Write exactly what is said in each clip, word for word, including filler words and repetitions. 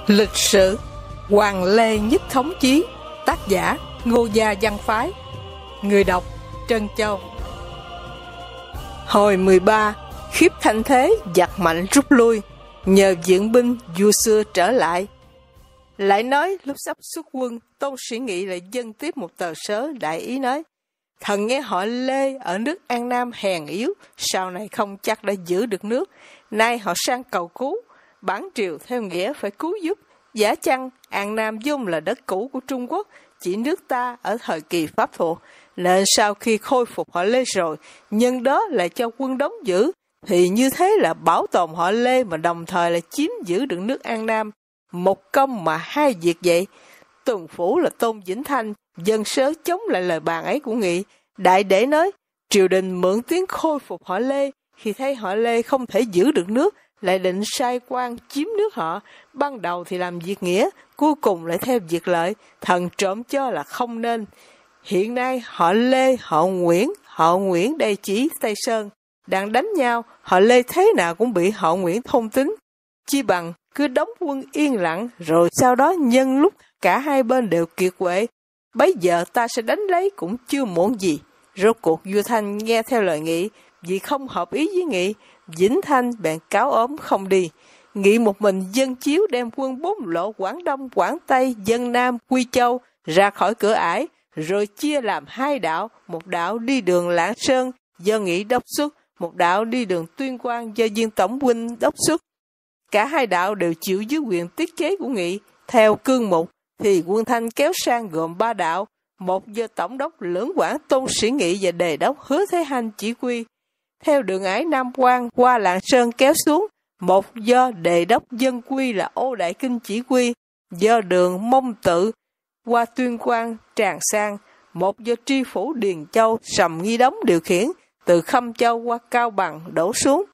Lịch sử Hoàng Lê Nhất Thống Chí. Tác giả Ngô Gia Văn Phái. Người đọc Trân Châu. Hồi mười ba, Khiếp Thanh Thế giặc mạnh rút lui, nhờ viện binh vua xưa trở lại. Lại nói lúc sắp xuất quân, Tôn Sĩ Nghị lại dâng tiếp một tờ sớ đại ý nói: thần nghe họ Lê ở nước An Nam hèn yếu, sau này không chắc đã giữ được nước. Nay họ sang cầu cứu, bản triều theo nghĩa phải cứu giúp. Giả chăng An Nam vốn là đất cũ của Trung Quốc, chỉ nước ta ở thời kỳ Pháp thuộc, nên sau khi khôi phục họ Lê rồi, nhân đó lại cho quân đóng giữ, thì như thế là bảo tồn họ Lê mà đồng thời là chiếm giữ được nước An Nam. Một công mà hai việc vậy. Tuần phủ là Tôn Vĩnh Thanh dân sớ chống lại lời bàn ấy của Nghị. Đại để nói triều đình mượn tiếng khôi phục họ Lê, khi thấy họ Lê không thể giữ được nước, lại định sai quan chiếm nước họ. Ban đầu thì làm việc nghĩa, cuối cùng lại theo việc lợi, thần trộm cho là không nên. Hiện nay họ Lê, họ Nguyễn, họ Nguyễn đây chỉ Tây Sơn đang đánh nhau, họ Lê thế nào cũng bị họ Nguyễn thôn tính. Chi bằng cứ đóng quân yên lặng, rồi sau đó nhân lúc cả hai bên đều kiệt quệ, bấy giờ ta sẽ đánh lấy cũng chưa muộn gì. Rốt cuộc vua Thanh nghe theo lời Nghị, vì không hợp ý với Nghị, Vĩnh Thanh bèn cáo ốm không đi. Nghị một mình dân chiếu đem quân bốn lộ Quảng Đông, Quảng Tây, Dân Nam, Quy Châu ra khỏi cửa ải, rồi chia làm hai đạo, một đạo đi đường Lạng Sơn do Nghị đốc xuất, một đạo đi đường Tuyên Quang do Viên Tổng huynh đốc xuất. Cả hai đạo đều chịu dưới quyền tiết chế của Nghị. Theo cương mục thì quân Thanh kéo sang gồm ba đạo, một do Tổng đốc Lưỡng Quảng Tôn Sĩ Nghị và Đề đốc Hứa Thế Hanh chỉ huy. Theo đường ải Nam Quan qua Lạng Sơn kéo xuống, một do Đề đốc Dân Quy là Ô Đại Kinh chỉ huy, do đường Mông Tự qua Tuyên Quang tràn sang, một do tri phủ Điền Châu Sầm Nghi Đống điều khiển, từ Khâm Châu qua Cao Bằng đổ xuống.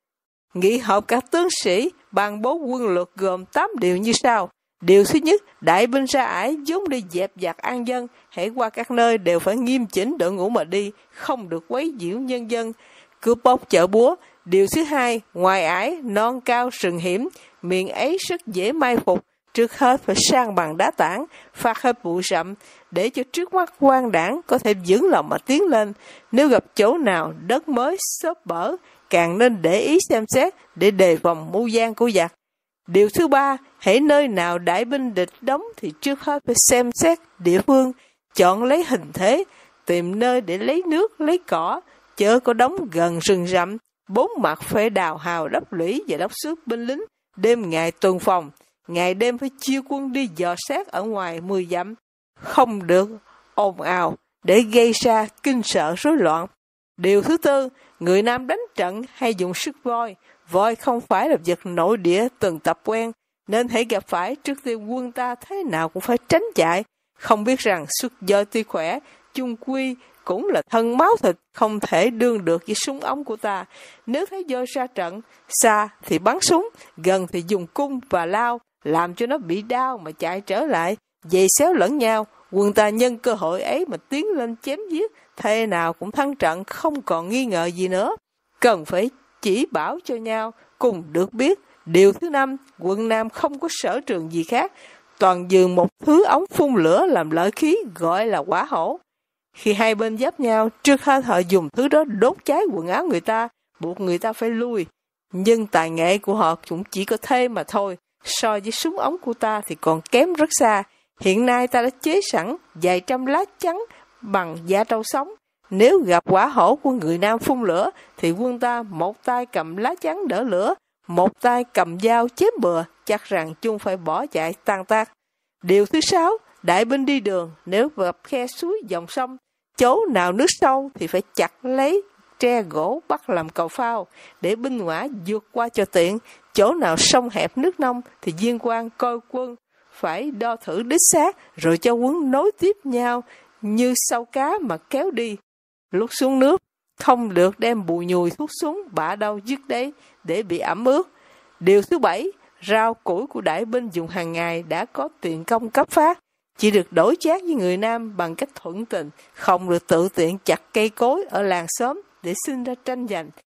Nghị họp các tướng sĩ ban bố quân luật gồm tám điều như sau. Điều thứ nhất, đại binh ra ải vốn đi dẹp giặc an dân, hãy qua các nơi đều phải nghiêm chỉnh đội ngũ mà đi, không được quấy nhiễu nhân dân, cướp bóc chợ búa. Điều thứ hai, ngoài ải non cao rừng hiểm, miền ấy rất dễ mai phục, trước hết phải sang bằng đá tảng, phạt hơi bụi rậm, để cho trước mắt quan đảng có thể vững lòng mà tiến lên. Nếu gặp chỗ nào đất mới xốp bở, càng nên để ý xem xét để đề phòng mưu gian của giặc. Điều thứ ba, hãy nơi nào đại binh địch đóng thì trước hết phải xem xét địa phương, chọn lấy hình thế, tìm nơi để lấy nước, lấy cỏ, chớ có đóng gần rừng rậm, bốn mặt phải đào hào đắp lũy và đốc xuất binh lính, đêm ngày tuần phòng, ngày đêm phải chia quân đi dò xét ở ngoài mười dặm, không được ồn ào để gây ra kinh sợ rối loạn. Điều thứ tư, người Nam đánh trận hay dùng sức voi, voi không phải là vật nội địa từng tập quen, nên hãy gặp phải trước tiên quân ta thế nào cũng phải tránh chạy, không biết rằng xuất voi tuy khỏe, chung quy cũng là thân máu thịt, không thể đương được với súng ống của ta. Nếu thấy voi ra trận, xa thì bắn súng, gần thì dùng cung và lao, làm cho nó bị đau mà chạy trở lại, dày xéo lẫn nhau. Quân ta nhân cơ hội ấy mà tiến lên chém giết, thế nào cũng thắng trận, không còn nghi ngờ gì nữa. Cần phải chỉ bảo cho nhau, cùng được biết. Điều thứ năm, quân Nam không có sở trường gì khác, toàn dường một thứ ống phun lửa làm lợi khí, gọi là quả hổ. Khi hai bên giáp nhau, trước hết họ dùng thứ đó đốt cháy quần áo người ta, buộc người ta phải lui. Nhưng tài nghệ của họ cũng chỉ có thế mà thôi, so với súng ống của ta thì còn kém rất xa. Hiện nay ta đã chế sẵn vài trăm lá chắn bằng da trâu sống. Nếu gặp quả hổ của người Nam phun lửa, thì quân ta một tay cầm lá chắn đỡ lửa, một tay cầm dao chém bừa, chắc rằng chung phải bỏ chạy tan tác. Điều thứ sáu, đại binh đi đường, nếu gặp khe suối dòng sông, chỗ nào nước sâu thì phải chặt lấy tre gỗ bắt làm cầu phao, để binh mã vượt qua cho tiện. Chỗ nào sông hẹp nước nông thì viên quan coi quân phải đo thử đích xác, rồi cho quân nối tiếp nhau như sau cá mà kéo đi. Lúc xuống nước, không được đem bùi nhùi thuốc súng bả đâu dứt đấy để bị ẩm ướt. Điều thứ bảy, rau củi của đại binh dùng hàng ngày đã có tiền công cấp phát, chỉ được đổi chác với người Nam bằng cách thuận tình, không được tự tiện chặt cây cối ở làng xóm để sinh ra tranh giành.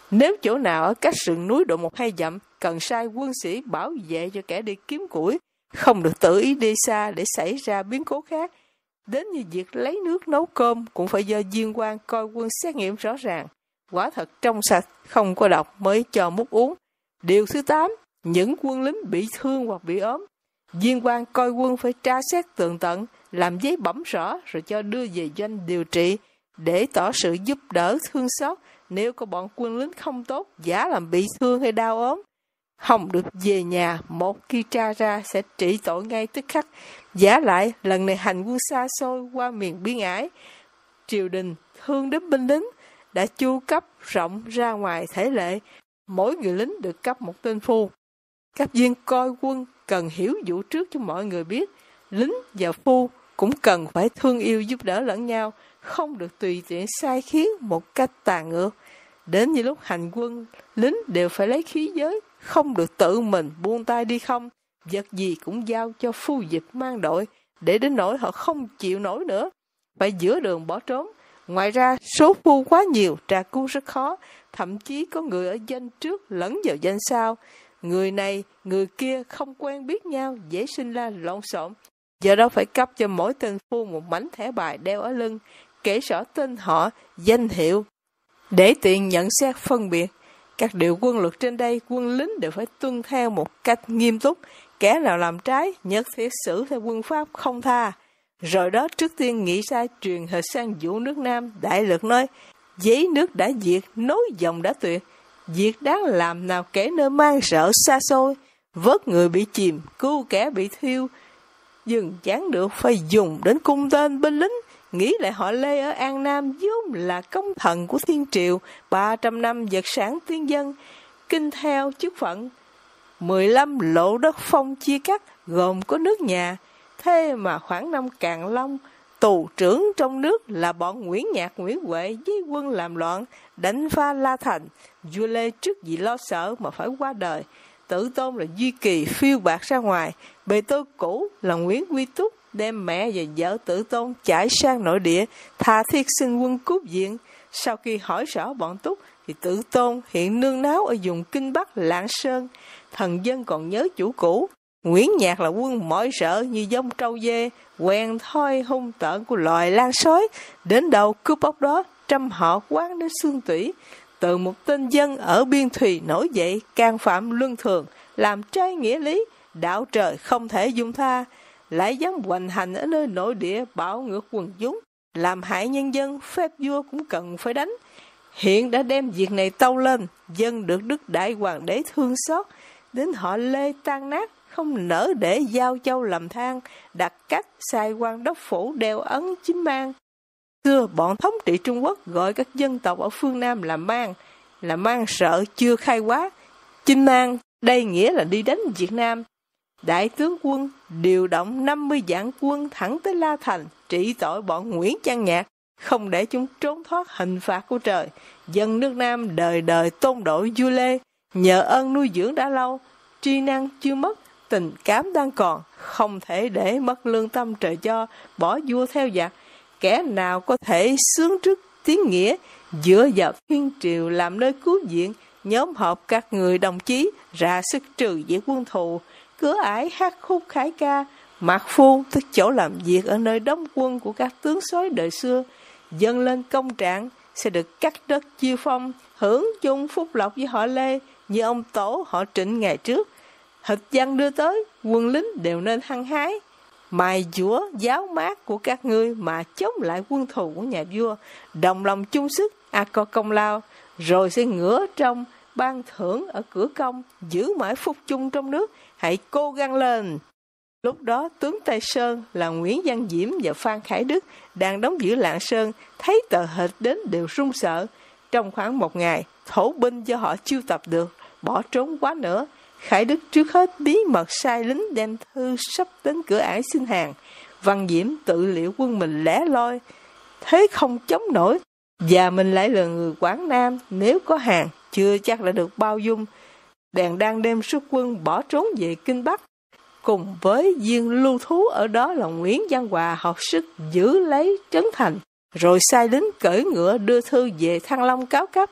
Nếu chỗ nào ở cách sườn núi độ một hai dặm, cần sai quân sĩ bảo vệ cho kẻ đi kiếm củi, không được tự ý đi xa để xảy ra biến cố khác. Đến như việc lấy nước nấu cơm cũng phải do viên quan coi quân xét nghiệm rõ ràng. Quả thật trong sạch, không có độc mới cho múc uống. Điều thứ tám, những quân lính bị thương hoặc bị ốm, viên quan coi quân phải tra xét tường tận, làm giấy bẩm rõ rồi cho đưa về doanh điều trị để tỏ sự giúp đỡ thương xót. Nếu có bọn quân lính không tốt, giả làm bị thương hay đau ốm, không được về nhà, một khi tra ra sẽ trị tội ngay tức khắc. Giả lại, lần này hành quân xa xôi qua miền biên ải, triều đình thương đến binh lính đã chu cấp rộng ra ngoài thể lệ, mỗi người lính được cấp một tên phu. Các viên coi quân cần hiểu vụ trước cho mọi người biết, lính và phu cũng cần phải thương yêu giúp đỡ lẫn nhau, không được tùy tiện sai khiến một cách tàn ngược. Đến như lúc hành quân, lính đều phải lấy khí giới, không được tự mình buông tay đi không, vật gì cũng giao cho phu dịch mang đội, để đến nỗi họ không chịu nổi nữa, phải giữa đường bỏ trốn. Ngoài ra, số phu quá nhiều, tra cứu rất khó, thậm chí có người ở danh trước lẫn vào danh sau. Người này, người kia không quen biết nhau, dễ sinh ra lộn xộn. Do đó phải cấp cho mỗi tên phu một mảnh thẻ bài đeo ở lưng, kể rõ tên họ, danh hiệu, để tiện nhận xét phân biệt. Các điều quân luật trên đây, quân lính đều phải tuân theo một cách nghiêm túc. Kẻ nào làm trái, nhất thiết xử theo quân pháp không tha. Rồi đó trước tiên nghĩ ra truyền hệt sang vụ nước Nam. Đại lược nói, giấy nước đã diệt, nối dòng đã tuyệt. Việc đáng làm nào kẻ nơi mang sợ xa xôi, vớt người bị chìm, cứu kẻ bị thiêu. Dừng chán được phải dùng đến cung tên binh lính. Nghĩ lại họ Lê ở An Nam vốn là công thần của thiên triều, ba trăm năm vật sản tiên dân, kinh theo chức phận, mười lăm lộ đất phong chia cắt, gồm có nước nhà. Thế mà khoảng năm Càn Long, tù trưởng trong nước là bọn Nguyễn Nhạc, Nguyễn Huệ với quân làm loạn, đánh phá La Thành. Vua Lê trước gì lo sợ mà phải qua đời. Tử Tôn là Duy Kỳ phiêu bạt ra ngoài. Bề tôi cũ là Nguyễn Quy Túc đem mẹ và vợ Tử Tôn chạy sang nội địa, tha thiết xin quân cướp viện. Sau khi hỏi rõ bọn Túc thì Tử Tôn hiện nương náu ở vùng Kinh Bắc Lạng Sơn. Thần dân còn nhớ chủ cũ. Nguyễn Nhạc là quân mọi sợ như dông trâu dê, quen thoi hung tợn của loài lan sói. Đến đầu cướp bóc đó, trăm họ quán đến xương tủy. Từ một tên dân ở biên thùy nổi dậy, can phạm luân thường, làm trái nghĩa lý, đạo trời không thể dung tha. Lại dám hoành hành ở nơi nội địa, bạo ngược quần chúng, làm hại nhân dân, phép vua cũng cần phải đánh. Hiện đã đem việc này tâu lên, dân được Đức Đại Hoàng đế thương xót. Đến họ Lê tan nát, không nỡ để giao châu làm than, đặt cách sai quan đốc phủ đeo ấn chính mang. Xưa bọn thống trị Trung Quốc gọi các dân tộc ở phương Nam là mang, là mang sợ chưa khai hóa. Chinh mang, đây nghĩa là đi đánh Việt Nam. Đại tướng quân điều động năm mươi vạn quân thẳng tới La Thành, trị tội bọn Nguyễn Trang Nhạc, không để chúng trốn thoát hình phạt của trời. Dân nước Nam đời đời tôn đội vua Lê, nhờ ơn nuôi dưỡng đã lâu, tri năng chưa mất, tình cảm đang còn, không thể để mất lương tâm trời cho, bỏ vua theo giặc. Kẻ nào có thể xướng trước tiếng nghĩa, dựa vào thiên triều làm nơi cứu viện, nhóm họp các người đồng chí, ra sức trừ diệt quân thù, cửa ải hát khúc khải ca, Mạc Phu tức chỗ làm việc ở nơi đóng quân của các tướng soái đời xưa, dâng lên công trạng sẽ được cắt đất chia phong, hưởng chung phúc lộc với họ Lê như ông tổ họ Trịnh ngày trước. Hịch văn đưa tới, quân lính đều nên hăng hái, mài dũa giáo mát của các ngươi mà chống lại quân thù của nhà vua, đồng lòng chung sức, a co công lao, rồi sẽ ngửa trong ban thưởng ở cửa công, giữ mãi phúc chung trong nước, hãy cố gắng lên. Lúc đó tướng Tây Sơn là Nguyễn Văn Diễm và Phan Khải Đức đang đóng giữ Lạng Sơn, thấy tờ hịch đến đều run sợ. Trong khoảng một ngày, thổ binh do họ chiêu tập được, bỏ trốn quá nữa. Khải Đức trước hết bí mật sai lính đem thư sắp đến cửa ải xin hàng. Văn Diễm tự liệu quân mình lẻ loi, thế không chống nổi, và mình lại là người Quảng Nam, nếu có hàng chưa chắc đã được bao dung. Đàn đang đem xuất quân bỏ trốn về Kinh Bắc, cùng với viên lưu thú ở đó là Nguyễn Văn Hòa học sức giữ lấy Trấn Thành, rồi sai lính cởi ngựa đưa thư về Thăng Long cáo cấp.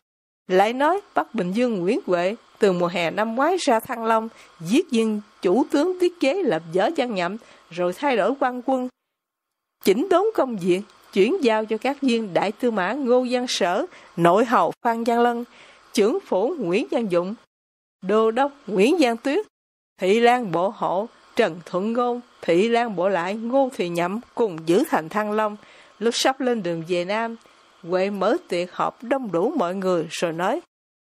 Lại nói Bắc Bình Dương Nguyễn Huệ từ mùa hè năm ngoái ra Thăng Long, giết viên chủ tướng Tiết Chế lập dở Văn Nhậm, rồi thay đổi quan quân, chỉnh đốn công việc, chuyển giao cho các viên đại tư mã Ngô Văn Sở, nội hầu Phan Văn Lân, trưởng phủ Nguyễn Văn Dụng, đô đốc Nguyễn Văn Tuyết, thị lang bộ hộ Trần Thuận Ngôn, thị lang bộ lại Ngô Thị Nhậm cùng giữ thành Thăng Long. Lúc sắp lên đường về Nam, Huệ mở tiệc họp đông đủ mọi người rồi nói: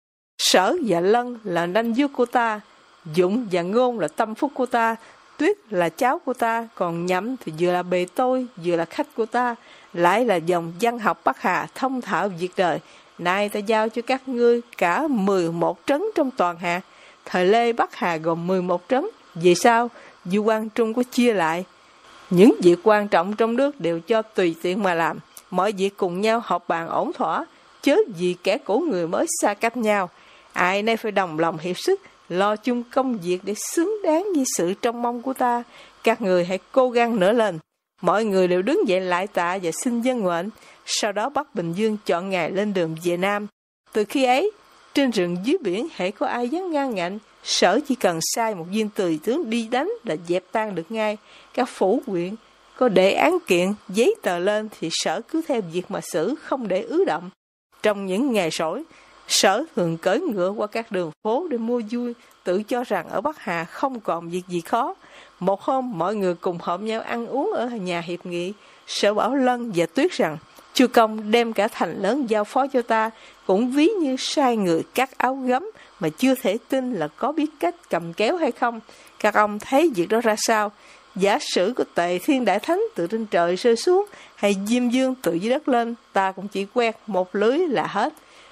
Sở và Lân là nanh vuốt của ta, Dụng và Ngôn là tâm phúc của ta, Tuyết là cháu của ta, còn Nhậm thì vừa là bề tôi, vừa là khách của ta, lại là dòng văn học Bắc Hà thông thạo việc đời. Nay ta giao cho các ngươi cả mười một trấn trong toàn hạt. Thời Lê Bắc Hà gồm mười một trấn. Vì sao? Vua Quang Trung có chia lại. Những việc quan trọng trong nước đều cho tùy tiện mà làm. Mọi việc cùng nhau họp bàn ổn thỏa, chớ vì kẻ cũ người mới xa cách nhau. Ai nay phải đồng lòng hiệp sức, lo chung công việc để xứng đáng với sự trông mong của ta. Các người hãy cố gắng nữa lên. Mọi người đều đứng dậy lại tạ và xin dân nguyện. Sau đó Bắc Bình Dương chọn ngày lên đường về Nam. Từ khi ấy, trên rừng dưới biển hễ có ai dám ngang ngạnh, Sở chỉ cần sai một viên tùy tướng đi đánh là dẹp tan được ngay. Các phủ huyện có để án kiện, giấy tờ lên thì Sở cứ theo việc mà xử, không để ứ động. Trong những ngày rỗi, Sở thường cưỡi ngựa qua các đường phố để mua vui, tự cho rằng ở Bắc Hà không còn việc gì khó. Một hôm, mọi người cùng họp nhau ăn uống ở nhà hiệp nghị. Sở bảo Lân và Tuyết rằng, Chu Công đem cả thành lớn giao phó cho ta, cũng ví như sai người cắt áo gấm mà chưa thể tin là có biết cách cầm kéo hay không. Các ông thấy việc đó ra sao? Giả sử có Tề Thiên Đại Thánh từ trên trời rơi xuống, hay Diêm Dương từ dưới đất lên, ta cũng chỉ quét một lưới là hết.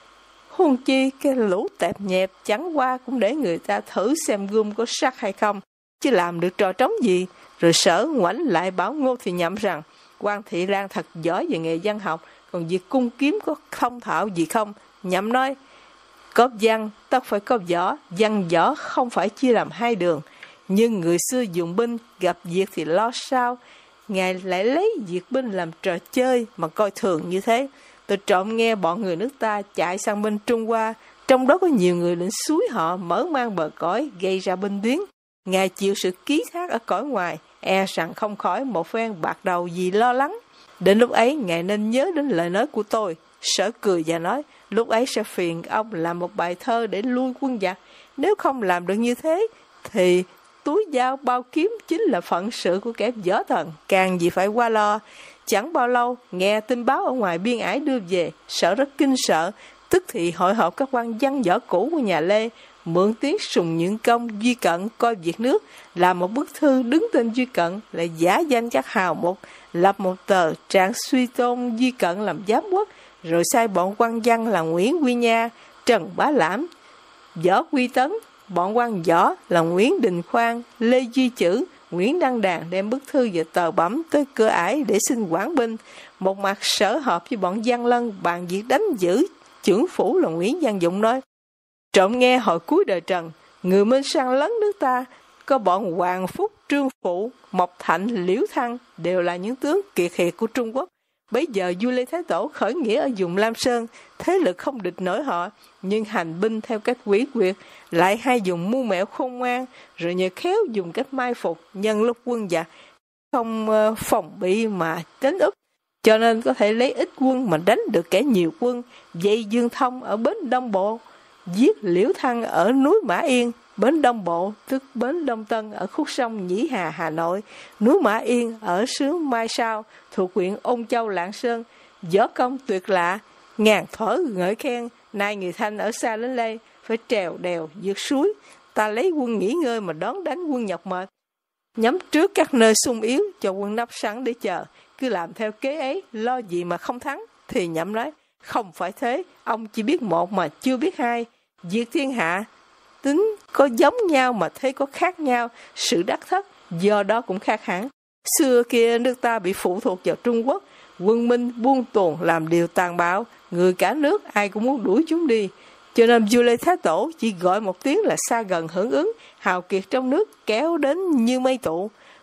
Huống chi cái lũ tẹp nhẹp chẳng qua cũng để người ta thử xem gươm có sắc hay không, chứ làm được trò trống gì. Rồi Sở ngoảnh lại bảo Ngô Thị Nhậm rằng, Quan Thị Lan thật giỏi về nghề văn học, còn việc cung kiếm có thông thạo gì không? Nhậm nói, có văn tất phải có võ, văn võ không phải chia làm hai đường. Nhưng người xưa dùng binh, gặp việc thì lo sao? Ngài lại lấy việc binh làm trò chơi mà coi thường như thế. Tôi trộm nghe bọn người nước ta chạy sang bên Trung Hoa, trong đó có nhiều người định suối họ mở mang bờ cõi, gây ra binh biến. Ngài chịu sự ký thác ở cõi ngoài, e rằng không khỏi một phen bạc đầu gì lo lắng. Đến lúc ấy, Ngài nên nhớ đến lời nói của tôi. Sở cười và nói, lúc ấy sẽ phiền ông làm một bài thơ để lui quân giặc. Nếu không làm được như thế, thì túi dao bao kiếm chính là phận sự của kẻ võ thần, càng gì phải qua lo. Chẳng bao lâu, nghe tin báo ở ngoài biên ải đưa về, Sở rất kinh sợ, tức thì hội họp các quan văn võ cũ của nhà Lê, mượn tiếng Sùng Nhượng Công, Duy Cận coi việc nước, làm một bức thư đứng tên Duy Cận, lại giả danh các hào mục, lập một tờ trạng suy tôn Duy Cận làm giám quốc, rồi sai bọn quan văn là Nguyễn Quy Nha, Trần Bá Lãm, Võ Quy Tấn, bọn quan võ là Nguyễn Đình Khoan, Lê Duy Chữ, Nguyễn Đăng Đàn đem bức thư và tờ bẩm tới cửa ải để xin quản binh. Một mặt Sở họp với bọn Văn Lân bàn việc đánh giữ. Trưởng phủ là Nguyễn Văn Dụng nói, trộm nghe hồi cuối đời Trần, người Minh sang lấn nước ta, có bọn Hoàng Phúc, Trương Phụ, Mộc Thạnh, Liễu Thăng đều là những tướng kiệt hiệt của Trung Quốc. Bấy giờ vua Lê Thái Tổ khởi nghĩa ở vùng Lam Sơn, thế lực không địch nổi họ, nhưng hành binh theo cách quỷ quyệt, lại hay dùng mưu mẹo khôn ngoan, rồi nhờ khéo dùng cách mai phục, nhân lúc quân giặc không uh, phòng bị mà đánh úp, cho nên có thể lấy ít quân mà đánh được kẻ nhiều quân. Dây Dương Thông ở bến Đông Bộ, giết Liễu Thăng ở núi Mã Yên. Bến Đông Bộ tức bến Đông Tân ở khúc sông Nhĩ Hà, Hà Nội. Núi Mã Yên ở xứ Mai Sao thuộc huyện Ôn Châu, Lạng Sơn. Võ công tuyệt lạ, ngàn thuở ngợi khen. Nay người Thanh ở xa đến đây phải trèo đèo vượt suối, ta lấy quân nghỉ ngơi mà đón đánh quân nhọc mệt, nhắm trước các nơi sung yếu cho quân nấp sẵn để chờ, cứ làm theo kế ấy, lo gì mà không thắng. Thì Nhậm nói, không phải thế, ông chỉ biết một mà chưa biết hai. Việc thiên hạ tính có giống nhau mà thấy có khác nhau, sự đắc thất do đó cũng khác hẳn. Xưa kia nước ta bị phụ thuộc vào Trung Quốc, quân Minh buôn tuồng làm điều tàn bạo, người cả nước ai cũng muốn đuổi chúng đi. Cho nên vua Lê Thái Tổ chỉ gọi một tiếng là xa gần hưởng ứng, hào kiệt trong nước kéo đến như mây tụ.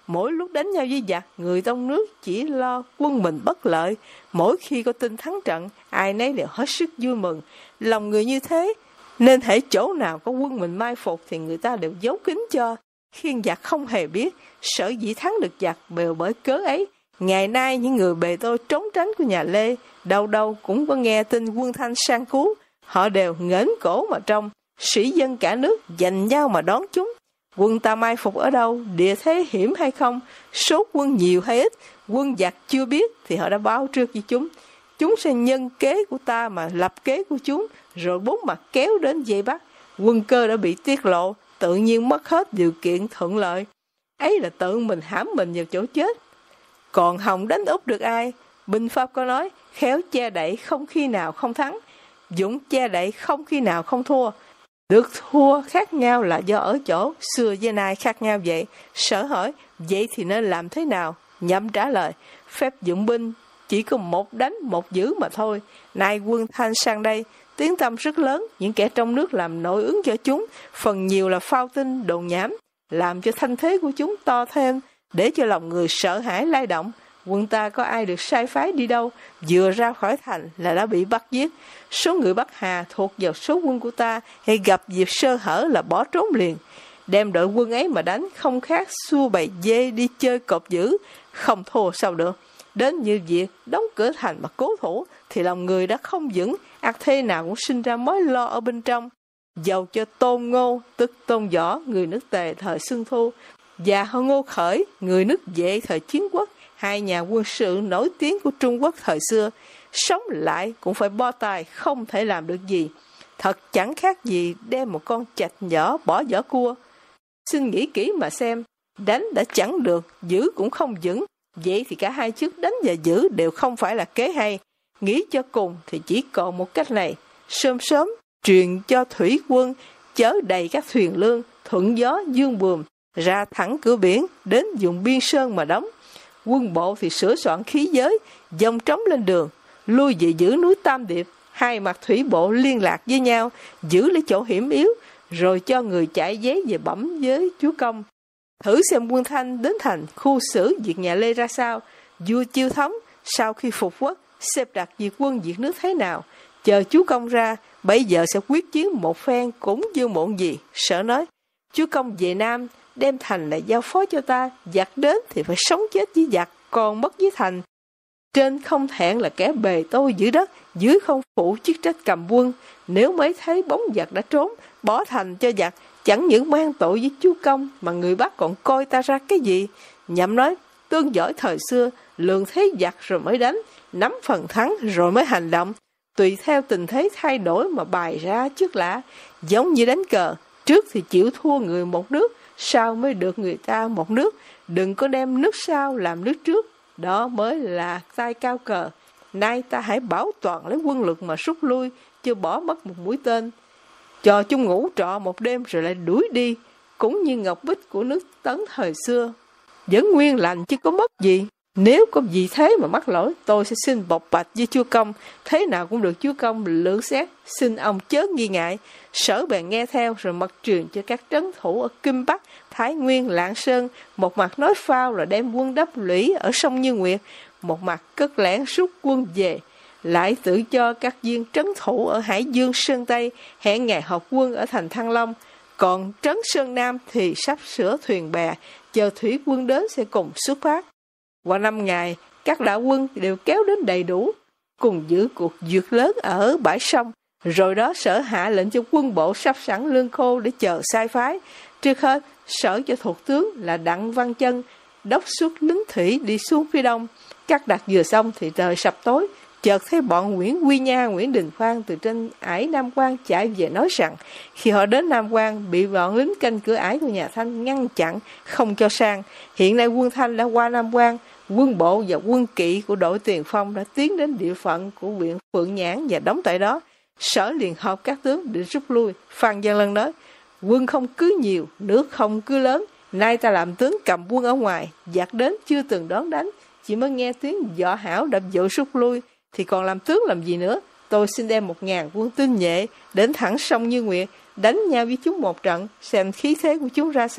Mỗi lúc đánh nhau với giặc, người trong nước chỉ lo quân mình bất lợi. Mỗi khi có tin thắng trận, ai nấy đều hết sức vui mừng. Lòng người như thế, nên hễ chỗ nào có quân mình mai phục thì người ta đều giấu kín cho, khiến giặc không hề biết. Sở dĩ thắng được giặc đều bởi cớ ấy. Ngày nay những người bề tôi trốn tránh của nhà Lê, đâu đâu cũng có nghe tin quân Thanh sang cứu. Họ đều nghển cổ mà trông, sĩ dân cả nước giành nhau mà đón chúng. Quân ta mai phục ở đâu, địa thế hiểm hay không, số quân nhiều hay ít, quân giặc chưa biết thì họ đã báo trước với chúng. Chúng sẽ nhân kế của ta mà lập kế của chúng, rồi bốn mặt kéo đến dây bắt. Quân cơ đã bị tiết lộ, tự nhiên mất hết điều kiện thuận lợi. Ấy là tự mình hãm mình vào chỗ chết. Còn hòng đánh úp được ai? Binh pháp có nói, khéo che đậy không khi nào không thắng, dũng che đậy không khi nào không thua. Được thua khác nhau là do ở chỗ, xưa với nay khác nhau vậy. Sở hỏi, vậy thì nên làm thế nào? Nhậm trả lời, phép dụng binh chỉ có một đánh một giữ mà thôi. Nay quân Thanh sang đây, tiếng tăm rất lớn, những kẻ trong nước làm nội ứng cho chúng, phần nhiều là phao tin, đồn nhảm, làm cho thanh thế của chúng to thêm, để cho lòng người sợ hãi lay động. Quân ta có ai được sai phái đi đâu, vừa ra khỏi thành là đã bị bắt giết. Số người Bắc Hà thuộc vào số quân của ta, hay gặp dịp sơ hở là bỏ trốn liền. Đem đội quân ấy mà đánh không khác xua bầy dê đi chơi cọp dữ, không thua sao được. Đến như việc đóng cửa thành mà cố thủ, thì lòng người đã không vững, ắt thế nào cũng sinh ra mối lo ở bên trong. Dầu cho Tôn Ngô, tức Tôn Võ, người nước Tề thời Xuân Thu, và Hô Ngô Khởi, người nước Vệ thời Chiến Quốc, hai nhà quân sự nổi tiếng của Trung Quốc thời xưa, sống lại cũng phải bo tay, không thể làm được gì. Thật chẳng khác gì đem một con chạch nhỏ bỏ vỏ cua. Xin nghĩ kỹ mà xem, đánh đã chẳng được, giữ cũng không vững. Vậy thì cả hai chức đánh và giữ đều không phải là kế hay. Nghĩ cho cùng thì chỉ còn một cách này, sớm sớm truyền cho thủy quân chở đầy các thuyền lương, thuận gió dương buồm, ra thẳng cửa biển, đến vùng biên sơn mà đóng. Quân bộ thì sửa soạn khí giới, dòng trống lên đường, lui về giữ núi Tam Điệp, hai mặt thủy bộ liên lạc với nhau, giữ lấy chỗ hiểm yếu, rồi cho người chạy giấy về bẩm với chúa công. Thử xem quân Thanh đến thành khu xử việc nhà Lê ra sao. Vua Chiêu Thống sau khi phục quốc xếp đặt việc quân diệt nước thế nào, chờ chúa công ra, bây giờ sẽ quyết chiến một phen cũng chưa muộn gì. Sở nói, chúa công về Nam, đem thành lại giao phó cho ta, giặc đến thì phải sống chết với giặc, còn mất với thành. Trên không thẹn là kẻ bề tôi giữ đất, dưới không phụ chức trách cầm quân. Nếu mới thấy bóng giặc đã trốn, bỏ thành cho giặc, chẳng những mang tội với chúa công, mà người Bắc còn coi ta ra cái gì? Nhậm nói, tương giỏi thời xưa, lường thế giặc rồi mới đánh, nắm phần thắng rồi mới hành động, tùy theo tình thế thay đổi mà bài ra trước lạ. Giống như đánh cờ, trước thì chịu thua người một nước, sau mới được người ta một nước. Đừng có đem nước sau làm nước trước, đó mới là tay cao cờ. Nay ta hãy bảo toàn lấy quân lực mà rút lui, chưa bỏ mất một mũi tên. Cho chúng ngủ trọ một đêm rồi lại đuổi đi, cũng như ngọc bích của nước Tấn thời xưa. Vẫn nguyên lành chứ có mất gì. Nếu có gì thế mà mắc lỗi, tôi sẽ xin bộc bạch với chúa công, thế nào cũng được chúa công lượng xét, xin ông chớ nghi ngại. Sở bèn nghe theo rồi mật truyền cho các trấn thủ ở Kim Bắc, Thái Nguyên, Lạng Sơn, một mặt nói phao là đem quân đắp lũy ở sông Như Nguyệt, một mặt cất lẻn rút quân về. Lại tự cho các viên trấn thủ ở Hải Dương, Sơn Tây hẹn ngày họp quân ở thành Thăng Long. Còn trấn Sơn Nam thì sắp sửa thuyền bè, chờ thủy quân đến sẽ cùng xuất phát. Qua năm ngày, các đạo quân đều kéo đến đầy đủ, cùng giữ cuộc duyệt lớn ở bãi sông. Rồi đó Sở hạ lệnh cho quân bộ sắp sẵn lương khô để chờ sai phái. Trước hết, Sở cho thuộc tướng là Đặng Văn Chân đốc xuất lính thủy đi xuống phía đông. Cắt đặt vừa xong thì trời sập tối. Chợt thấy bọn Nguyễn Quy Nha, Nguyễn Đình Khoan từ trên ải Nam Quan chạy về nói rằng khi họ đến Nam Quan bị bọn lính canh cửa ải của nhà Thanh ngăn chặn không cho sang. Hiện nay quân Thanh đã qua Nam Quan, quân bộ và quân kỵ của đội Tiền Phong đã tiến đến địa phận của huyện Phượng Nhãn và đóng tại đó. Sở liền họp các tướng để rút lui. Phan Giang Lân nói, quân không cứ nhiều, nước không cứ lớn. Nay ta làm tướng cầm quân ở ngoài, giặc đến chưa từng đón đánh, chỉ mới nghe tiếng võ hảo đập dội rút lui, thì còn làm tướng làm gì nữa. Tôi xin đem một ngàn quân tinh nhuệ đến thẳng sông Như Nguyệt, đánh nhau với chúng một trận, xem khí thế của chúng ra sao.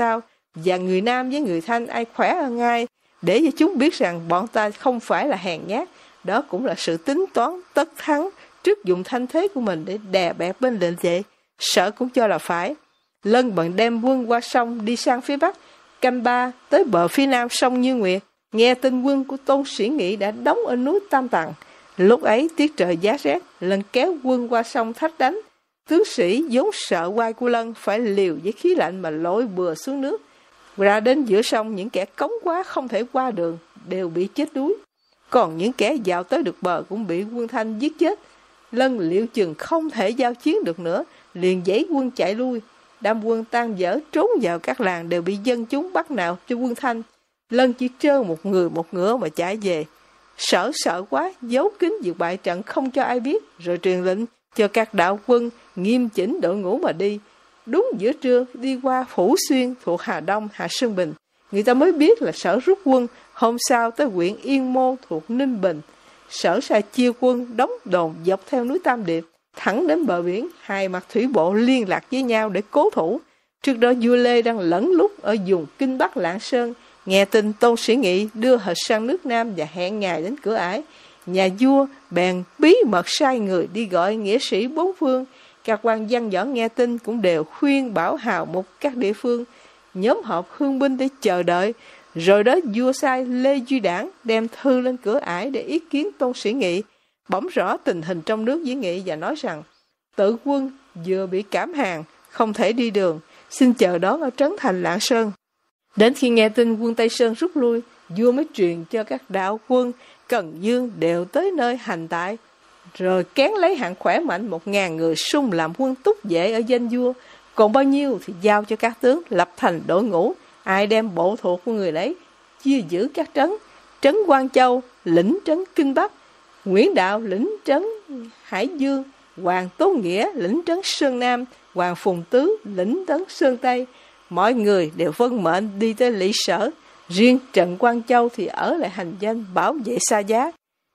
và người Nam với người Thanh ai khỏe hơn ai, để cho chúng biết rằng bọn ta không phải là hèn nhát. Đó cũng là sự tính toán tất thắng trước dùng thanh thế của mình để đè bẹp bên lệnh Vệ. Sở cũng cho là phải. Lân bèn đem quân qua sông đi sang phía bắc, canh ba tới bờ phía nam sông Như Nguyệt, nghe tin quân của Tôn Sĩ Nghị đã đóng ở núi Tam Tầng. Lúc ấy tiết trời giá rét, Lân kéo quân qua sông thách đánh. Tướng sĩ vốn sợ oai của Lân phải liều với khí lạnh mà lội bừa xuống nước. Ra đến giữa sông, những kẻ cống quá không thể qua đường đều bị chết đuối, còn những kẻ dạo tới được bờ cũng bị quân Thanh giết chết. Lân liệu chừng không thể giao chiến được nữa, liền giãy quân chạy lui. Đám quân tan dở trốn vào các làng đều bị dân chúng bắt nạt cho quân Thanh. Lân chỉ trơ một người một ngựa mà chạy về. Sở sợ quá, giấu kín việc bại trận không cho ai biết, rồi truyền lệnh cho các đạo quân nghiêm chỉnh đội ngũ mà đi. Đúng giữa trưa đi qua Phủ Xuyên thuộc Hà Đông, Hạ Sơn Bình, người ta mới biết là Sở rút quân. Hôm sau tới huyện Yên Mô thuộc Ninh Bình, Sở sai chia quân đóng đồn dọc theo núi Tam Điệp thẳng đến bờ biển, hai mặt thủy bộ liên lạc với nhau để cố thủ. Trước đó vua Lê đang lẫn lút ở vùng Kinh Bắc Lạng Sơn, nghe tin Tôn Sĩ Nghị đưa hệt sang nước Nam và hẹn ngày đến Cửa Ải. Nhà vua bèn bí mật sai người đi gọi nghĩa sĩ bốn phương. Các quan văn võ nghe tin cũng đều khuyên bảo hào mục các địa phương nhóm họp hương binh để chờ đợi. Rồi đó vua sai Lê Duy Đảng đem thư lên Cửa Ải để ý kiến Tôn Sĩ Nghị, bẩm rõ tình hình trong nước với Nghị và nói rằng tự quân vừa bị cảm hàn, không thể đi đường, xin chờ đón ở trấn thành Lạng Sơn. Đến khi nghe tin quân Tây Sơn rút lui, vua mới truyền cho các đạo quân Cần Dương đều tới nơi hành tại, rồi kén lấy hạng khỏe mạnh một ngàn người sung làm quân túc vệ ở danh vua, còn bao nhiêu thì giao cho các tướng lập thành đội ngũ, ai đem bộ thuộc của người lấy, chia giữ các trấn. Trấn Quang Châu lĩnh trấn Kinh Bắc, Nguyễn Đạo lĩnh trấn Hải Dương, Hoàng Tố Nghĩa lĩnh trấn Sơn Nam, Hoàng Phùng Tứ lĩnh trấn Sơn Tây. Mọi người đều vâng mệnh đi tới Lỵ Sở, riêng Trần Quang Châu thì ở lại hành danh bảo vệ Sa Giá.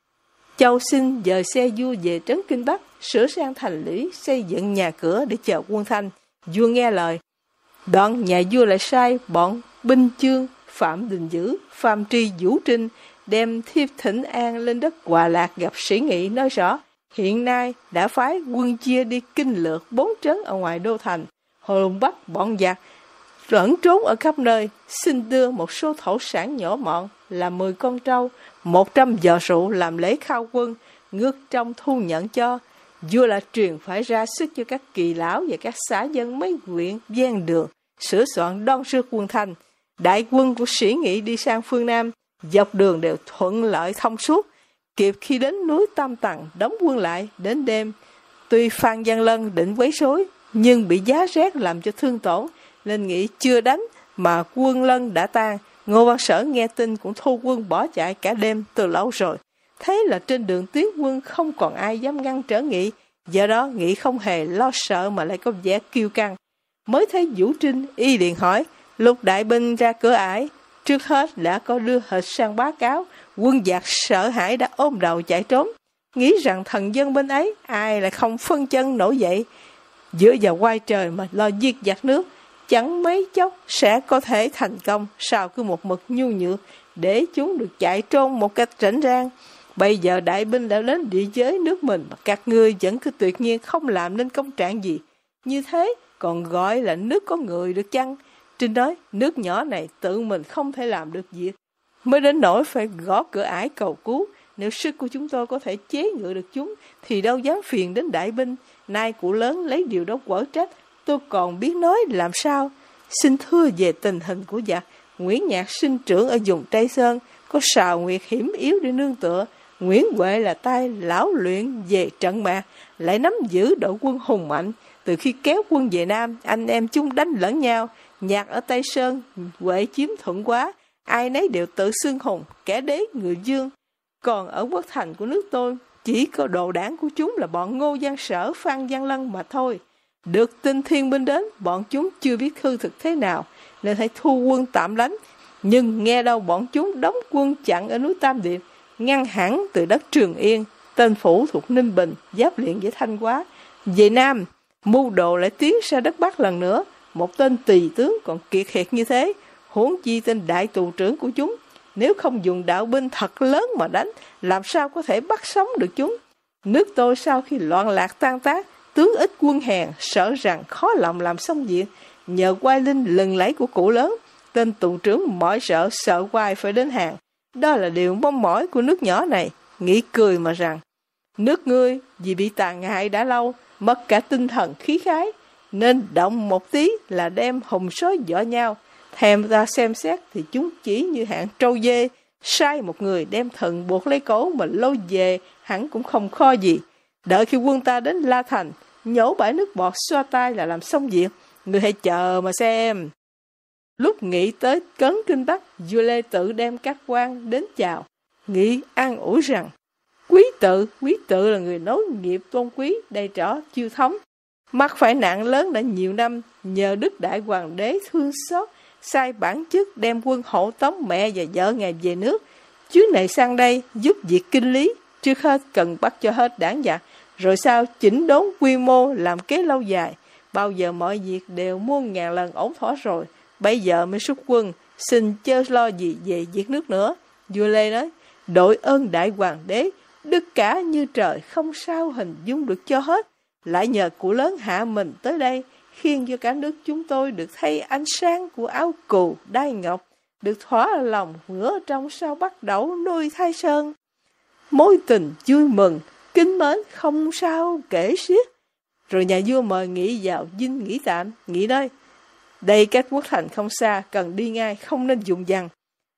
Châu xin dời xe vua về trấn Kinh Bắc, sửa sang thành lũy, xây dựng nhà cửa để chờ quân Thanh. Vua nghe lời. Đoạn nhà vua lại sai bọn Binh Chương, Phạm Đình Dữ, Phạm Tri Vũ Trinh đem thiếp thỉnh an lên đất Hòa Lạc gặp Sĩ Nghị, nói rõ hiện nay đã phái quân chia đi kinh lược bốn trấn ở ngoài đô thành. Hồi lùng bắt bọn giặc lẫn trốn ở khắp nơi, xin đưa một số thổ sản nhỏ mọn là mười con trâu, một trăm giò rượu làm lễ khao quân, ngước trong thu nhận cho. Vua là truyền phải ra sức cho các kỳ lão và các xã dân mấy huyện ven đường sửa soạn đón rước quân Thanh. Đại quân của Sĩ Nghị đi sang phương Nam, dọc đường đều thuận lợi thông suốt. Kịp khi đến núi Tam Tầng đóng quân lại đến đêm. Tuy Phan Văn Lân định quấy rối, nhưng bị giá rét làm cho thương tổn, nên nghĩ chưa đánh mà quân Lân đã tan. Ngô Văn Sở nghe tin cũng thu quân bỏ chạy cả đêm từ lâu rồi. Thế là trên đường tiến quân không còn ai dám ngăn trở Nghị, do đó Nghị không hề lo sợ mà lại có vẻ kiêu căng. Mới thấy Vũ Trinh, y liền hỏi, lúc đại binh ra Cửa Ải, trước hết đã có đưa hệt sang báo cáo, quân giặc sợ hãi đã ôm đầu chạy trốn. Nghĩ rằng thần dân bên ấy, ai lại không phân chân nổi dậy, dựa vào quai trời mà lo giết giặc nước, chẳng mấy chốc sẽ có thể thành công. Sao cứ một mực nhu nhược để chúng được chạy trốn một cách rảnh rang. Bây giờ đại binh đã đến địa giới nước mình mà các ngươi vẫn cứ tuyệt nhiên không làm nên công trạng gì. Như thế còn gọi là nước có người được chăng? Trinh nói nước nhỏ này tự mình không thể làm được việc, mới đến nỗi phải gõ Cửa Ải cầu cứu. Nếu sức của chúng tôi có thể chế ngự được chúng thì đâu dám phiền đến đại binh. Nay cụ lớn lấy điều đó quở trách, tôi còn biết nói làm sao. Xin thưa về tình hình của giặc. Nguyễn Nhạc sinh trưởng ở vùng Tây Sơn, có Sào Nguyệt hiểm yếu để nương tựa. Nguyễn Huệ là tay lão luyện về trận mạc, lại nắm giữ đội quân hùng mạnh. Từ khi kéo quân về Nam, anh em chúng đánh lẫn nhau. Nhạc ở Tây Sơn, Huệ chiếm thuận quá, ai nấy đều tự xưng hùng, kẻ đế người Dương. Còn ở quốc thành của nước tôi, chỉ có đồ đảng của chúng là bọn Ngô Văn Sở, Phan Văn Lân mà thôi. Được tin thiên binh đến, bọn chúng chưa biết hư thực thế nào, nên hãy thu quân tạm lánh. Nhưng nghe đâu bọn chúng đóng quân chặn ở núi Tam Điệp, ngăn hẳn từ đất Trường Yên, Tên Phủ thuộc Ninh Bình, giáp liền với Thanh Hóa. Về Nam, mưu đồ lại tiến ra đất Bắc lần nữa. Một tên tỳ tướng còn kiệt hiệt như thế, huống chi tên đại tù trưởng của chúng. Nếu không dùng đạo binh thật lớn mà đánh, làm sao có thể bắt sống được chúng? Nước tôi sau khi loạn lạc tan tác, tướng ít quân hèn, sợ rằng khó lòng làm xong việc. Nhờ oai linh lừng lẫy của cụ lớn, tên tù trưởng mỏi sợ, sợ hoài phải đến hàng. Đó là điều mong mỏi của nước nhỏ này. Nghĩ cười mà rằng, nước ngươi vì bị tàn hại đã lâu, mất cả tinh thần khí khái, nên động một tí là đem hùng sói dọa nhau. Thèm ra xem xét thì chúng chỉ như hạng trâu dê, sai một người đem thần buộc lấy cổ mà lôi về hẳn cũng không kho gì. Đợi khi quân ta đến La Thành, nhổ bãi nước bọt xoa tay là làm xong việc. Người hãy chờ mà xem. Lúc nghĩ tới cấn Kinh Bắc, vua Lê tự đem các quan đến chào. Nghĩ an ủi rằng, quý tự, quý tự là người nối nghiệp tôn quý, đầy trỏ chiêu thống. Mắc phải nạn lớn đã nhiều năm, nhờ Đức Đại Hoàng đế thương xót, sai bản chức đem quân hộ tống mẹ và vợ ngài về nước. Chuyến này sang đây giúp việc kinh lý, trước hết cần bắt cho hết đảng giặc, rồi sau chỉnh đốn quy mô làm kế lâu dài. Bao giờ mọi việc đều muôn ngàn lần ổn thỏa rồi, bây giờ mới xuất quân, xin chớ lo gì về việc nước nữa. Vua Lê nói, đội ơn Đại Hoàng đế, đức cả như trời không sao hình dung được cho hết. Lại nhờ cụ lớn hạ mình tới đây, khiến cho cả nước chúng tôi được thấy ánh sáng của áo cù đai ngọc, được thỏa lòng ngửa trong sao bắt đầu nuôi Thái Sơn. Mối tình vui mừng, kính mến không sao kể xiết. Rồi nhà vua mời Nghị vào dinh nghỉ tạm. Nghị nói, đây cách quốc thành không xa, cần đi ngay, không nên dùng dằn.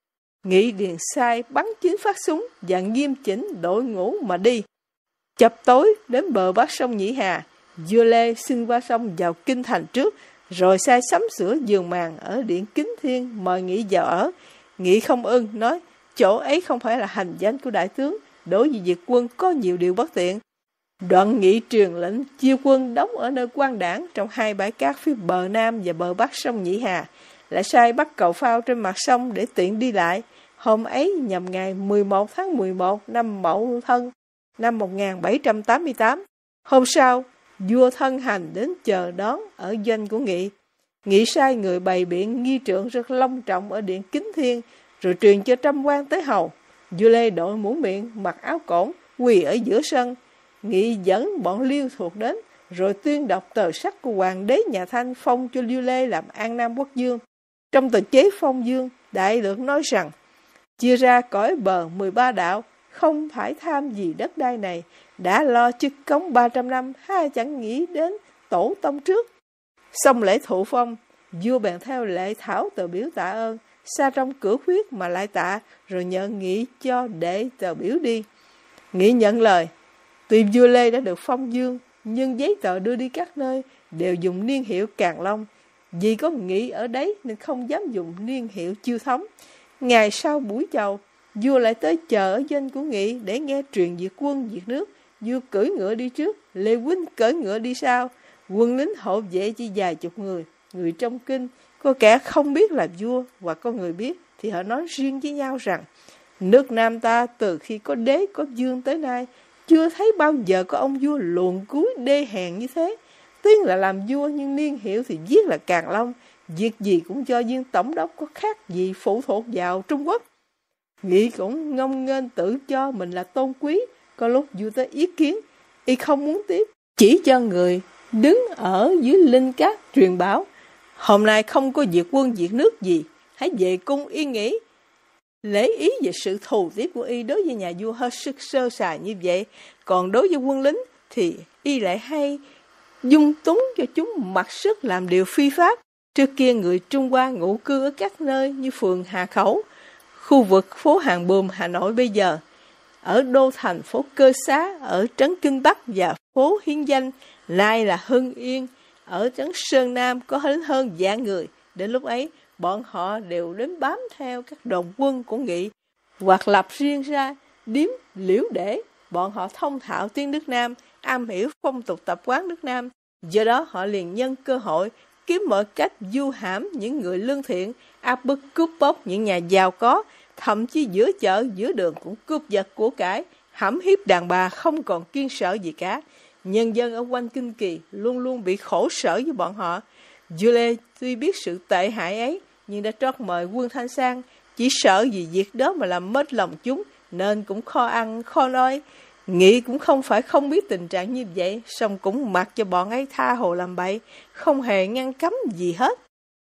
Nghị điền sai bắn chín phát súng và nghiêm chỉnh đội ngũ mà đi. Chập tối đến bờ bắc sông Nhĩ Hà, vua Lê xin qua sông vào kinh thành trước, rồi sai sắm sửa giường màn ở điện Kính Thiên mời Nghị vào ở. Nghị không ưng, nói chỗ ấy không phải là hành danh của đại tướng, đối với việc quân có nhiều điều bất tiện. Đoạn Nghị truyền lệnh chia quân đóng ở nơi quan đảng trong hai bãi cát phía bờ nam và bờ bắc sông Nhĩ Hà, lại sai bắt cầu phao trên mặt sông để tiện đi lại. Hôm ấy nhằm ngày mười một tháng mười một năm Mậu Thân năm một nghìn bảy trăm tám mươi tám. Hôm sau, vua thân hành đến chờ đón ở doanh của Nghị. Nghị sai người bày biện nghi trượng rất long trọng ở điện Kính Thiên, rồi truyền cho trăm quan tới hầu. Vua Lê đội mũ miệng, mặc áo cổn, quỳ ở giữa sân. Nghị dẫn bọn liêu thuộc đến, rồi tuyên đọc tờ sắc của hoàng đế nhà Thanh phong cho Liêu Lê làm An Nam Quốc Dương. Trong tờ chế phong dương, đại lược nói rằng, chia ra cõi bờ mười ba đạo, không phải tham gì đất đai này, đã lo chức cống ba trăm năm, hai chẳng nghĩ đến tổ tông trước. Xong lễ thụ phong, vua bèn theo lệ thảo tờ biểu tạ ơn, xa trong cửa khuyết mà lại tạ, rồi nhờ Nghị cho để tờ biểu đi. Nghị nhận lời. Tuy vua Lê đã được phong dương, nhưng giấy tờ đưa đi các nơi đều dùng niên hiệu Càn Long. Vì có Nghị ở đấy nên không dám dùng niên hiệu Chiêu Thống. Ngày sau buổi chầu, vua lại tới chờ ở doanh của Nghị để nghe truyền diệt quân diệt nước. Vua cưỡi ngựa đi trước, Lê Huynh cưỡi ngựa đi sau. Quân lính hộ vệ chỉ vài chục người. Người trong kinh, có kẻ không biết là vua, hoặc có người biết, thì họ nói riêng với nhau rằng, nước Nam ta từ khi có đế có vương tới nay, chưa thấy bao giờ có ông vua luồn cúi đê hèn như thế. Tuy là làm vua nhưng niên hiệu thì viết là Càn Long, việc gì cũng cho viên tổng đốc, có khác gì phụ thuộc vào Trung Quốc. Nghị cũng ngông nghênh tự cho mình là tôn quý. Có lúc vua tới ý kiến, y không muốn tiếp, chỉ cho người đứng ở dưới linh cát truyền bảo, hôm nay không có việc quân diệt nước gì, hãy về cung yên nghỉ. Lễ ý về sự thù tiếp của y đối với nhà vua hết sức sơ sài như vậy, còn đối với quân lính thì y lại hay dung túng cho chúng mặc sức làm điều phi pháp. Trước kia người Trung Hoa ngụ cư ở các nơi như phường Hà Khẩu, khu vực phố Hàng Buồm Hà Nội bây giờ, ở đô thành phố Cơ Xá, ở trấn Kinh Bắc và phố Hiến Danh, nay là Hưng Yên, ở trấn Sơn Nam có hơn hơn vạn người. Đến lúc ấy, bọn họ đều đến bám theo các đồn quân của Nghị, hoặc lập riêng ra điếm liễu để. Bọn họ thông thạo tiếng nước Nam, am hiểu phong tục tập quán nước Nam. Do đó họ liền nhân cơ hội kiếm mọi cách du hãm những người lương thiện, áp bức cướp bóc những nhà giàu có, thậm chí giữa chợ giữa đường cũng cướp giật của cải, hãm hiếp đàn bà không còn kiên sợ gì cả. Nhân dân ở quanh Kinh Kỳ luôn luôn bị khổ sở với bọn họ. Vua Lê tuy biết sự tệ hại ấy, nhưng đã trót mời quân Thanh sang, chỉ sợ vì việc đó mà làm mất lòng chúng, nên cũng khó ăn, khó nói. Nghị cũng không phải không biết tình trạng như vậy, song cũng mặc cho bọn ấy tha hồ làm bậy, không hề ngăn cấm gì hết.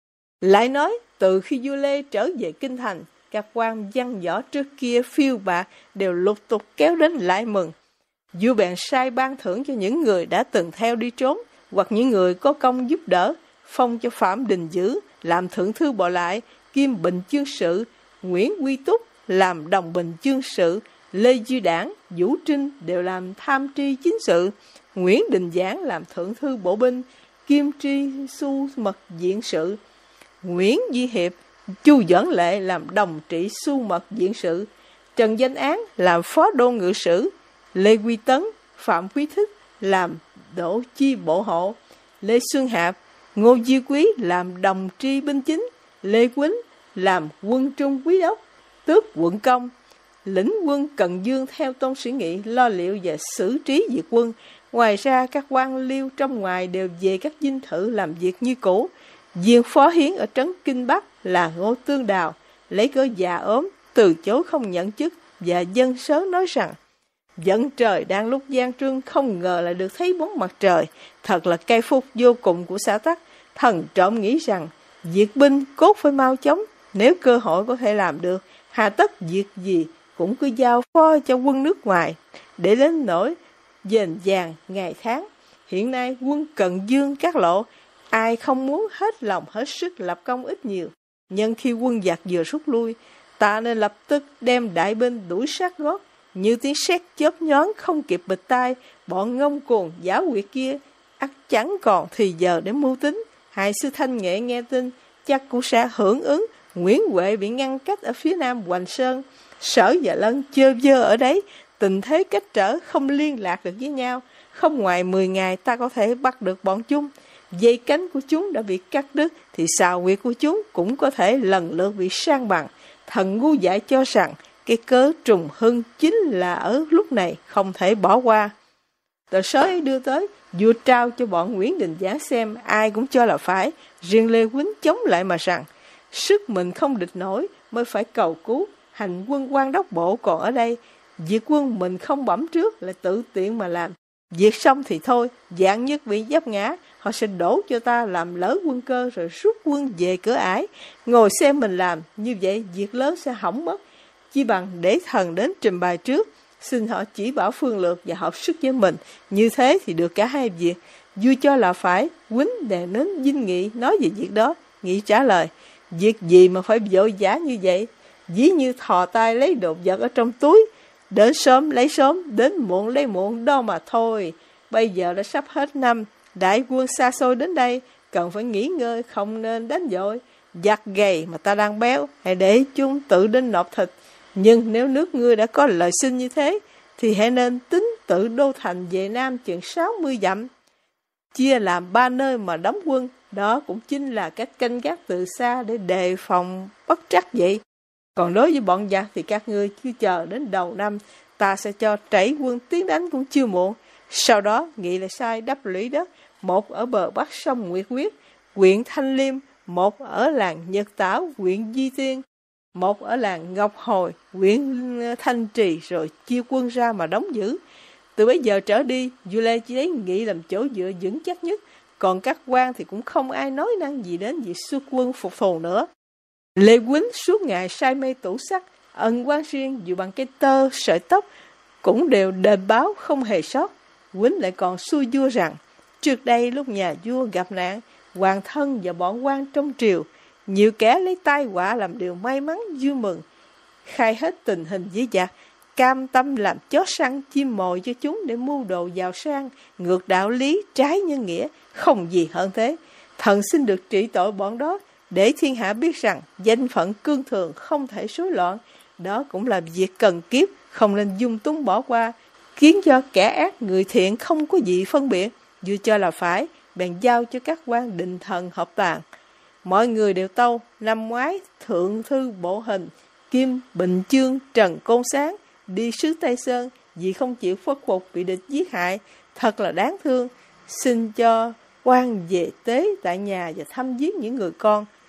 Lại nói, từ khi vua Lê trở về kinh thành, các quan văn võ trước kia phiêu bạt đều lục tục kéo đến lại mừng. Vua bèn sai ban thưởng cho những người đã từng theo đi trốn, hoặc những người có công giúp đỡ, phong cho Phạm Đình Dữ làm thượng thư bộ lại, kiêm bình chương sự, Nguyễn Quy Túc làm đồng bình chương sự, Lê Duy Đảng, Vũ Trinh đều làm tham tri chính sự, Nguyễn Đình Giảng làm thượng thư bộ binh, kiêm tri su mật diện sự, Nguyễn Duy Hiệp, Chu Doãn Lệ làm đồng trị su mật diện sự, Trần Danh Án làm phó đô ngự sử, Lê Quy Tấn, Phạm Quý Thích làm đỗ chi bộ hộ, Lê Xuân Hạp, Ngô Duy Quý làm đồng tri binh chính, Lê Quýnh làm quân trung quý đốc, tước quận công, lĩnh quân Cần Dương theo Tôn Sĩ Nghị lo liệu và xử trí việc quân. Ngoài ra các quan liêu trong ngoài đều về các dinh thự làm việc như cũ. Viên phó hiến ở trấn Kinh Bắc là Ngô Tương Đào lấy cớ già ốm, từ chối không nhận chức, và dân sớ nói rằng: Vận trời đang lúc gian trương, không ngờ lại được thấy bóng mặt trời, thật là cay phúc vô cùng của xã tắc. Thần trộm nghĩ rằng việc binh cốt phải mau chóng, nếu cơ hội có thể làm được, hà tất việc gì cũng cứ giao phó cho quân nước ngoài, để đến nỗi dền vàng ngày tháng. Hiện nay quân Cần Dương các lộ, ai không muốn hết lòng hết sức lập công ít nhiều. Nhân khi quân giặc vừa rút lui, ta nên lập tức đem đại binh đuổi sát gót, như tiếng sét chớp nhoáng không kịp bịch tai. Bọn ngông cuồng giả quyệt kia ắt chẳng còn thì giờ để mưu tính. Hai sư Thanh Nghệ nghe tin chắc cũng sẽ hưởng ứng. Nguyễn Huệ bị ngăn cách ở phía nam Hoành Sơn, Sở và Lân chơ vơ ở đấy, tình thế cách trở, không liên lạc được với nhau. Không ngoài mười ngày ta có thể bắt được bọn chúng. Dây cánh của chúng đã bị cắt đứt, thì xào quyệt của chúng cũng có thể lần lượt bị san bằng. Thần ngu dại cho rằng cái cớ trùng hưng chính là ở lúc này không thể bỏ qua. Tờ sớ ấy đưa tới, vua trao cho bọn Nguyễn Đình Giảng xem, ai cũng cho là phải. Riêng Lê Quýnh chống lại mà rằng sức mình không địch nổi, mới phải cầu cứu. Hành quân quan đốc bộ còn ở đây, việc quân mình không bẩm trước, lại tự tiện mà làm. Việc xong thì thôi, dạng nhất bị giáp ngã, họ sẽ đổ cho ta làm lỡ quân cơ, rồi rút quân về cửa ải. Ngồi xem mình làm, như vậy việc lớn sẽ hỏng mất. Chỉ bằng để thần đến trình bày trước, xin họ chỉ bảo phương lược và hợp sức với mình. Như thế thì được cả hai việc. Vua cho là phải. Quýnh đè nến dinh Nghị nói về việc đó. Nghị trả lời: Việc gì mà phải vội vã như vậy? Dĩ như thò tay lấy đồ vật ở trong túi, đến sớm lấy sớm, đến muộn lấy muộn đó mà thôi. Bây giờ đã sắp hết năm, đại quân xa xôi đến đây, cần phải nghỉ ngơi, không nên đánh vội. Giặc gầy mà ta đang béo, hãy để chúng tự đến nộp thịt. Nhưng nếu nước ngươi đã có lời xin như thế, thì hãy nên tính tự đô thành về Nam chừng sáu mươi dặm, chia làm ba nơi mà đóng quân. Đó cũng chính là cách canh gác từ xa để đề phòng bất trắc vậy. Còn đối với bọn giặc thì các ngươi cứ chờ đến đầu năm, ta sẽ cho trảy quân tiến đánh cũng chưa muộn. Sau đó Nghị lại sai đắp lũy đất, một ở bờ bắc sông Nguyệt Quyết, huyện Thanh Liêm, một ở làng Nhật Tảo, huyện Di Tiên, một ở làng Ngọc Hồi, huyện Thanh Trì, rồi chia quân ra mà đóng giữ. Từ bấy giờ trở đi, vua Lê chỉ lấy Nghị làm chỗ dựa vững chắc nhất, còn các quan thì cũng không ai nói năng gì đến việc xuất quân phục thù nữa. Lê Quýnh suốt ngày say mê tủ sắt, ân quan riêng dù bằng cái tơ sợi tóc cũng đều đền báo không hề sót. Quýnh lại còn xui vua rằng trước đây lúc nhà vua gặp nạn, hoàng thân và bọn quan trong triều, nhiều kẻ lấy tai họa làm điều may mắn vui mừng, khai hết tình hình với giặc, cam tâm làm chó săn chim mồi cho chúng để mưu đồ giàu sang, ngược đạo lý trái nhân nghĩa, không gì hơn thế. Thần xin được trị tội bọn đó, để thiên hạ biết rằng danh phận cương thường không thể rối loạn. Đó cũng là việc cần kiếp, không nên dung túng bỏ qua, khiến cho kẻ ác người thiện không có gì phân biệt. Vua cho là phải, bèn giao cho các quan định thần họp bàn. Mọi người đều tâu. Năm ngoái thượng thư bộ hình Kim Bình Chương Trần Côn Sáng đi sứ Tây Sơn, vì không chịu khuất phục bị địch giết hại, thật là đáng thương. Xin cho quan về tế tại nhà và thăm viếng những người con.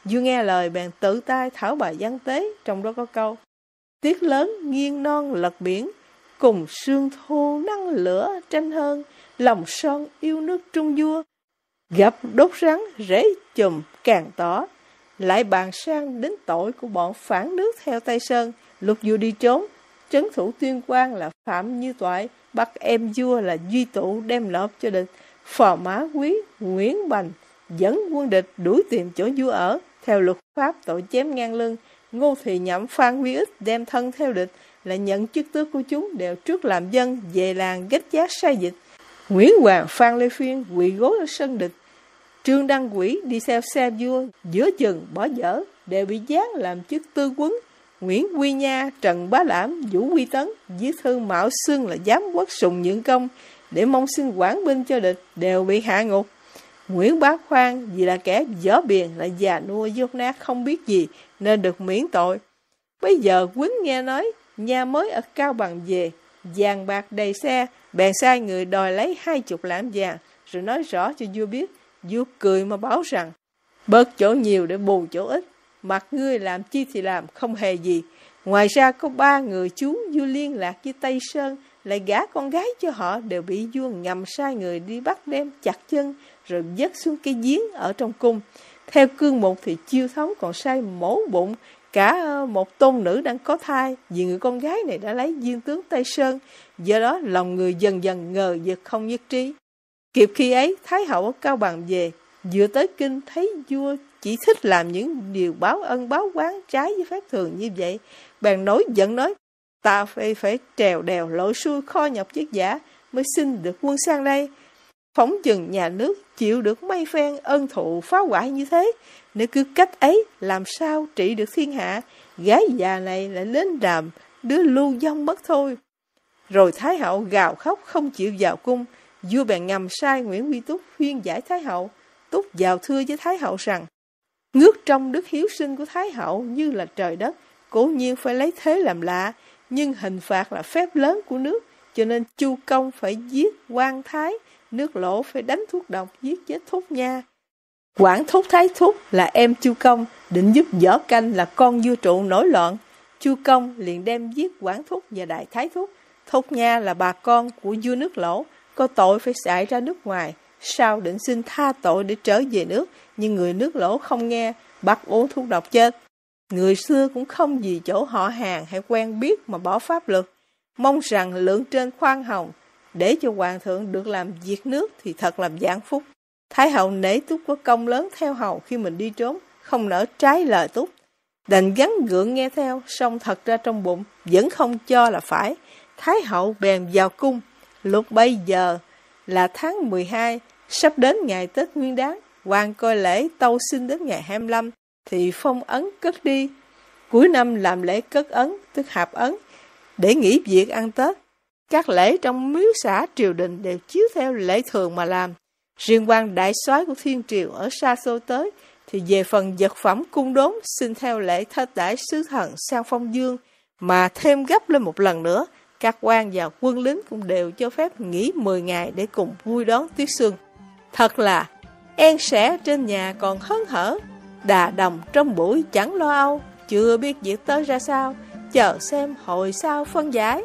vua nghe lời bèn tự tay thảo bài văn tế, trong đó có câu: Tiết lớn nghiêng non lật biển, cùng sương thu nắng lửa tranh hơn, lòng son yêu nước trung vua, gặp đốt rắn rễ chùm càng tỏ, lại bàn sang đến tội của bọn phản nước theo Tây Sơn. Lúc vua đi trốn, trấn thủ Tuyên Quang là Phạm Như Toại bắt em vua là Duy Tụ đem nộp cho địch. Phò mã quý Nguyễn Bành dẫn quân địch đuổi tìm chỗ vua ở, theo luật pháp tội chém ngang lưng. Ngô Thì Nhậm, Phan Huy Ích đem thân theo địch, lại nhận chức tước của chúng đều trước làm dân, về làng gách giác sai dịch. Nguyễn Hoàng, Phan Lê Phiên quỳ gối ở sân địch. Trương Đăng Quỷ đi theo xe vua, giữa chừng bỏ dở, đều bị giáng làm chức tư quấn. Nguyễn Quy Nha, Trần Bá Lãm, Vũ Quy Tấn, với thư Mạo Xưng là giám quốc Sùng Nhượng Công, để mong xin quản binh cho địch, đều bị hạ ngục. Nguyễn Bá Khoan, vì là kẻ dở biền, lại già nua dốt nát không biết gì, nên được miễn tội. Bây giờ Quýnh nghe nói, nhà mới ở Cao Bằng về, vàng bạc đầy xe, bèn sai người đòi lấy hai chục lạng vàng, rồi nói rõ cho vua biết. Vua cười mà bảo rằng, bớt chỗ nhiều để bù chỗ ít, mặc ngươi làm chi thì làm, không hề gì. Ngoài ra có ba người chú vua liên lạc với Tây Sơn, lại gả con gái cho họ, đều bị vua ngầm sai người đi bắt đem chặt chân, rồi dứt xuống cái giếng ở trong cung. Theo cương mục thì Chiêu Thống còn sai mổ bụng cả một tôn nữ đang có thai, vì người con gái này đã lấy viên tướng Tây Sơn. Do đó lòng người dần dần ngờ vực không nhất trí. Kịp khi ấy, Thái hậu ở Cao Bằng về, vừa tới kinh thấy vua chỉ thích làm những điều báo ân báo oán trái với phép thường như vậy, bèn nổi giận nói: ta phải phải trèo đèo lội xuôi kho nhọc vất vả mới xin được quân sang đây. Phóng chừng nhà nước chịu được mấy phen ân thụ phá hoại như thế, nếu cứ cách ấy làm sao trị được thiên hạ. Gái già này lại đến làm đứa lưu vong mất thôi. Rồi Thái hậu gào khóc không chịu vào cung. Vua bèn ngầm sai Nguyễn Huy Túc khuyên giải Thái hậu. Túc vào thưa với Thái hậu rằng, ngước trong đức hiếu sinh của Thái hậu như là trời đất, cố nhiên phải lấy thế làm lạ, nhưng hình phạt là phép lớn của nước, cho nên Chu Công phải giết Quan Thái, nước Lỗ phải đánh thuốc độc giết chết Thúc Nha. Quản Thúc Thái Thúc là em Chu Công, định giúp Võ Canh là con vua trụ nổi loạn. Chu Công liền đem giết Quản Thúc và Đại Thái Thúc. Thúc Nha là bà con của vua nước Lỗ, có tội phải chạy ra nước ngoài, sau định xin tha tội để trở về nước, nhưng người nước Lỗ không nghe, bắt uống thuốc độc chết. Người xưa cũng không vì chỗ họ hàng hay quen biết mà bỏ pháp luật, mong rằng lượng trên khoan hồng, để cho hoàng thượng được làm việc nước thì thật làm giảng phúc. Thái hậu nể Túc có công lớn theo hầu khi mình đi trốn, không nỡ trái lời Túc, đành gắn gượng nghe theo, song thật ra trong bụng vẫn không cho là phải. Thái hậu bèn vào cung. Lúc bấy giờ là tháng mười hai, sắp đến ngày Tết Nguyên Đán, hoàng coi lễ tâu sinh đến ngày hai mươi lăm thì phong ấn cất đi. Cuối năm làm lễ cất ấn, tức hạp ấn, để nghỉ việc ăn Tết. Các lễ trong miếu xã triều đình đều chiếu theo lễ thường mà làm. Riêng quan đại soái của thiên triều ở xa xôi tới thì về phần vật phẩm cung đốn xin theo lễ thết đãi sứ thần sang phong dương, mà thêm gấp lên một lần nữa. Các quan và quân lính cũng đều cho phép nghỉ mười ngày để cùng vui đón tiết xuân. Thật là en sẻ trên nhà còn hớn hở, đà đồng trong buổi chẳng lo âu, chưa biết việc tới ra sao, chờ xem hồi sau phân giải.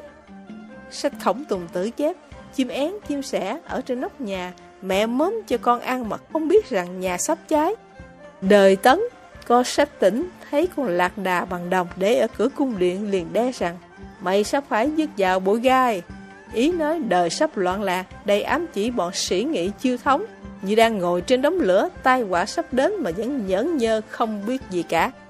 Sách Khổng Tùng Tử chép, chim én chim sẻ ở trên nóc nhà, mẹ mớm cho con ăn mà không biết rằng nhà sắp cháy. Đời Tấn có sách Tỉnh thấy con lạc đà bằng đồng để ở cửa cung điện, liền đe rằng mày sắp phải dứt vào bụi gai. Ý nói đời sắp loạn lạc, đây ám chỉ bọn sĩ nghị Chiêu Thống như đang ngồi trên đống lửa, tai họa sắp đến mà vẫn nhởn nhơ không biết gì cả.